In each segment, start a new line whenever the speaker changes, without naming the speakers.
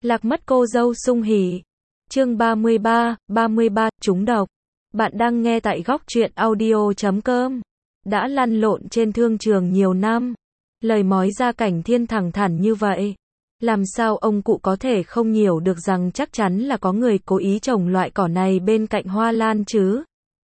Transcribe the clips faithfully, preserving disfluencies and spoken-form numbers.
Lạc mất cô dâu sung hỉ. Chương ba mươi ba, ba mươi ba, trúng độc. Bạn đang nghe tại góc truyện audio chấm com. Đã lăn lộn trên thương trường nhiều năm. Lời mói ra Cảnh Thiên thẳng thắn như vậy. Làm sao ông cụ có thể không hiểu được rằng chắc chắn là có người cố ý trồng loại cỏ này bên cạnh hoa lan chứ.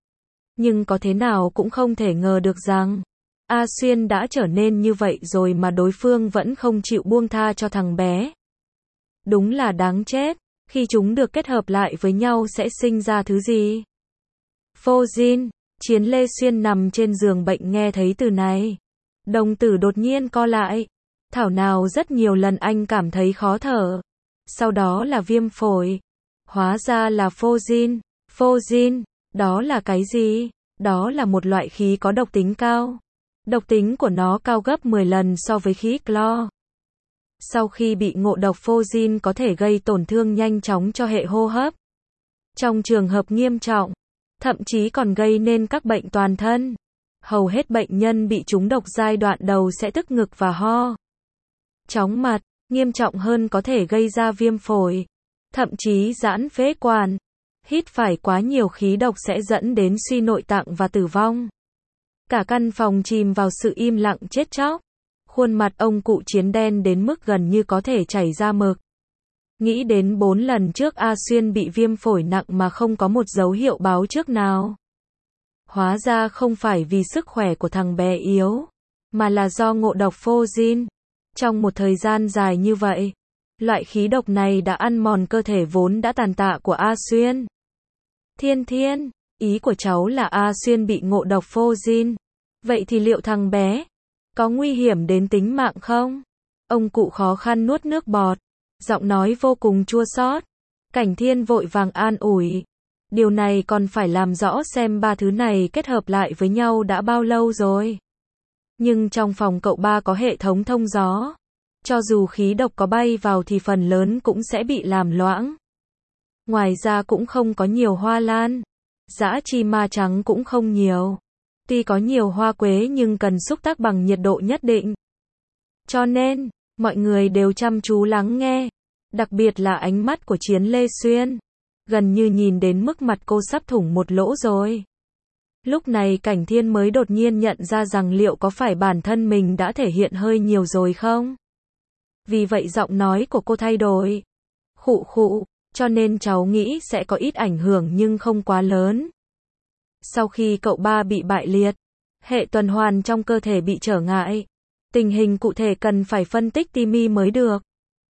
Nhưng có thế nào cũng không thể ngờ được rằng A Xuyên đã trở nên như vậy rồi mà đối phương vẫn không chịu buông tha cho thằng bé. Đúng là đáng chết, khi chúng được kết hợp lại với nhau sẽ sinh ra thứ gì? Phô Jin, Chiến Lê Xuyên nằm trên giường bệnh nghe thấy từ này. Đồng tử đột nhiên co lại. Thảo nào rất nhiều lần anh cảm thấy khó thở. Sau đó là viêm phổi. Hóa ra là Phô Jin. Phô Jin, đó là cái gì? Đó là một loại khí có độc tính cao. Độc tính của nó cao gấp mười lần so với khí clo. Sau khi bị ngộ độc Phô Jin có thể gây tổn thương nhanh chóng cho hệ hô hấp. Trong trường hợp nghiêm trọng, thậm chí còn gây nên các bệnh toàn thân. Hầu hết bệnh nhân bị trúng độc giai đoạn đầu sẽ tức ngực và ho. Chóng mặt, nghiêm trọng hơn có thể gây ra viêm phổi, thậm chí giãn phế quản. Hít phải quá nhiều khí độc sẽ dẫn đến suy nội tạng và tử vong. Cả căn phòng chìm vào sự im lặng chết chóc. Khuôn mặt ông cụ Chiến đen đến mức gần như có thể chảy ra mực. Nghĩ đến bốn lần trước A Xuyên bị viêm phổi nặng mà không có một dấu hiệu báo trước nào. Hóa ra không phải vì sức khỏe của thằng bé yếu, mà là do ngộ độc Phô Jin. Trong một thời gian dài như vậy, loại khí độc này đã ăn mòn cơ thể vốn đã tàn tạ của A Xuyên. Thiên Thiên, ý của cháu là A Xuyên bị ngộ độc Phô Jin. Vậy thì liệu thằng bé có nguy hiểm đến tính mạng không? Ông cụ khó khăn nuốt nước bọt, giọng nói vô cùng chua xót. Cảnh Thiên vội vàng an ủi. Điều này còn phải làm rõ xem ba thứ này kết hợp lại với nhau đã bao lâu rồi. Nhưng trong phòng cậu ba có hệ thống thông gió. Cho dù khí độc có bay vào thì phần lớn cũng sẽ bị làm loãng. Ngoài ra cũng không có nhiều hoa lan. Dã chi ma trắng cũng không nhiều. Tuy có nhiều hoa quế nhưng cần xúc tác bằng nhiệt độ nhất định. Cho nên, mọi người đều chăm chú lắng nghe. Đặc biệt là ánh mắt của Chiến Lê Xuyên. Gần như nhìn đến mức mặt cô sắp thủng một lỗ rồi. Lúc này Cảnh Thiên mới đột nhiên nhận ra rằng liệu có phải bản thân mình đã thể hiện hơi nhiều rồi không? Vì vậy giọng nói của cô thay đổi. Khụ khụ, cho nên cháu nghĩ sẽ có ít ảnh hưởng nhưng không quá lớn. Sau khi cậu ba bị bại liệt, hệ tuần hoàn trong cơ thể bị trở ngại. Tình hình cụ thể cần phải phân tích tỉ mỉ mới được.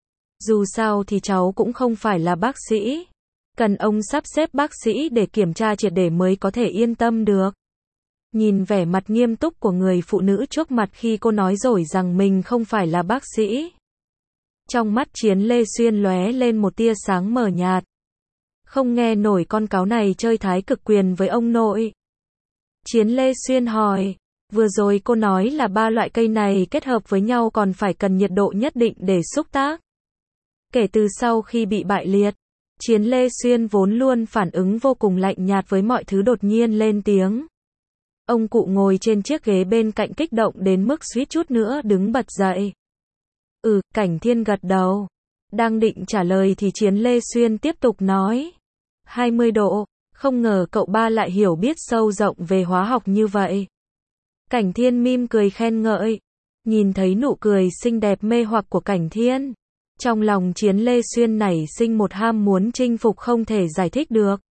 Dù sao thì cháu cũng không phải là bác sĩ. Cần ông sắp xếp bác sĩ để kiểm tra triệt để mới có thể yên tâm được. Nhìn vẻ mặt nghiêm túc của người phụ nữ trước mặt khi cô nói rồi rằng mình không phải là bác sĩ. Trong mắt Chiến Lê Xuyên lóe lên một tia sáng mờ nhạt. Không nghe nổi con cáo này chơi thái cực quyền với ông nội. Chiến Lê Xuyên hỏi. Vừa rồi cô nói là ba loại cây này kết hợp với nhau còn phải cần nhiệt độ nhất định để xúc tác. Kể từ sau khi bị bại liệt, Chiến Lê Xuyên vốn luôn phản ứng vô cùng lạnh nhạt với mọi thứ đột nhiên lên tiếng. Ông cụ ngồi trên chiếc ghế bên cạnh kích động đến mức suýt chút nữa đứng bật dậy. Ừ, Cảnh Thiên gật đầu. Đang định trả lời thì Chiến Lê Xuyên tiếp tục nói. hai mươi độ, không ngờ cậu ba lại hiểu biết sâu rộng về hóa học như vậy. Cảnh Thiên mỉm cười khen ngợi. Nhìn thấy nụ cười xinh đẹp mê hoặc của Cảnh Thiên. Trong lòng Chiến Lê Xuyên nảy sinh một ham muốn chinh phục không thể giải thích được.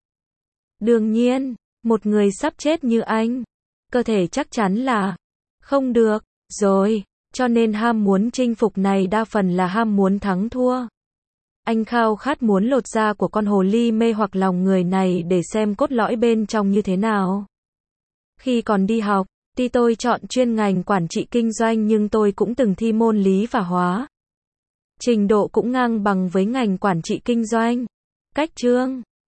Đương nhiên, một người sắp chết như anh, cơ thể chắc chắn là không được rồi, cho nên ham muốn chinh phục này đa phần là ham muốn thắng thua. Anh khao khát muốn lột da của con hồ ly mê hoặc lòng người này để xem cốt lõi bên trong như thế nào. Khi còn đi học, tuy tôi chọn chuyên ngành quản trị kinh doanh nhưng tôi cũng từng thi môn lý và hóa. Trình độ cũng ngang bằng với ngành quản trị kinh doanh. Cách chương